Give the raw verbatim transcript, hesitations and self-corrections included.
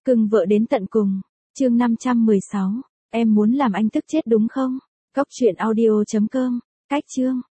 Cưng vợ đến tận cùng. Chương năm trăm mười sáu. Em muốn làm anh tức chết đúng không? Cóc truyện audio chấm com. Cách chương.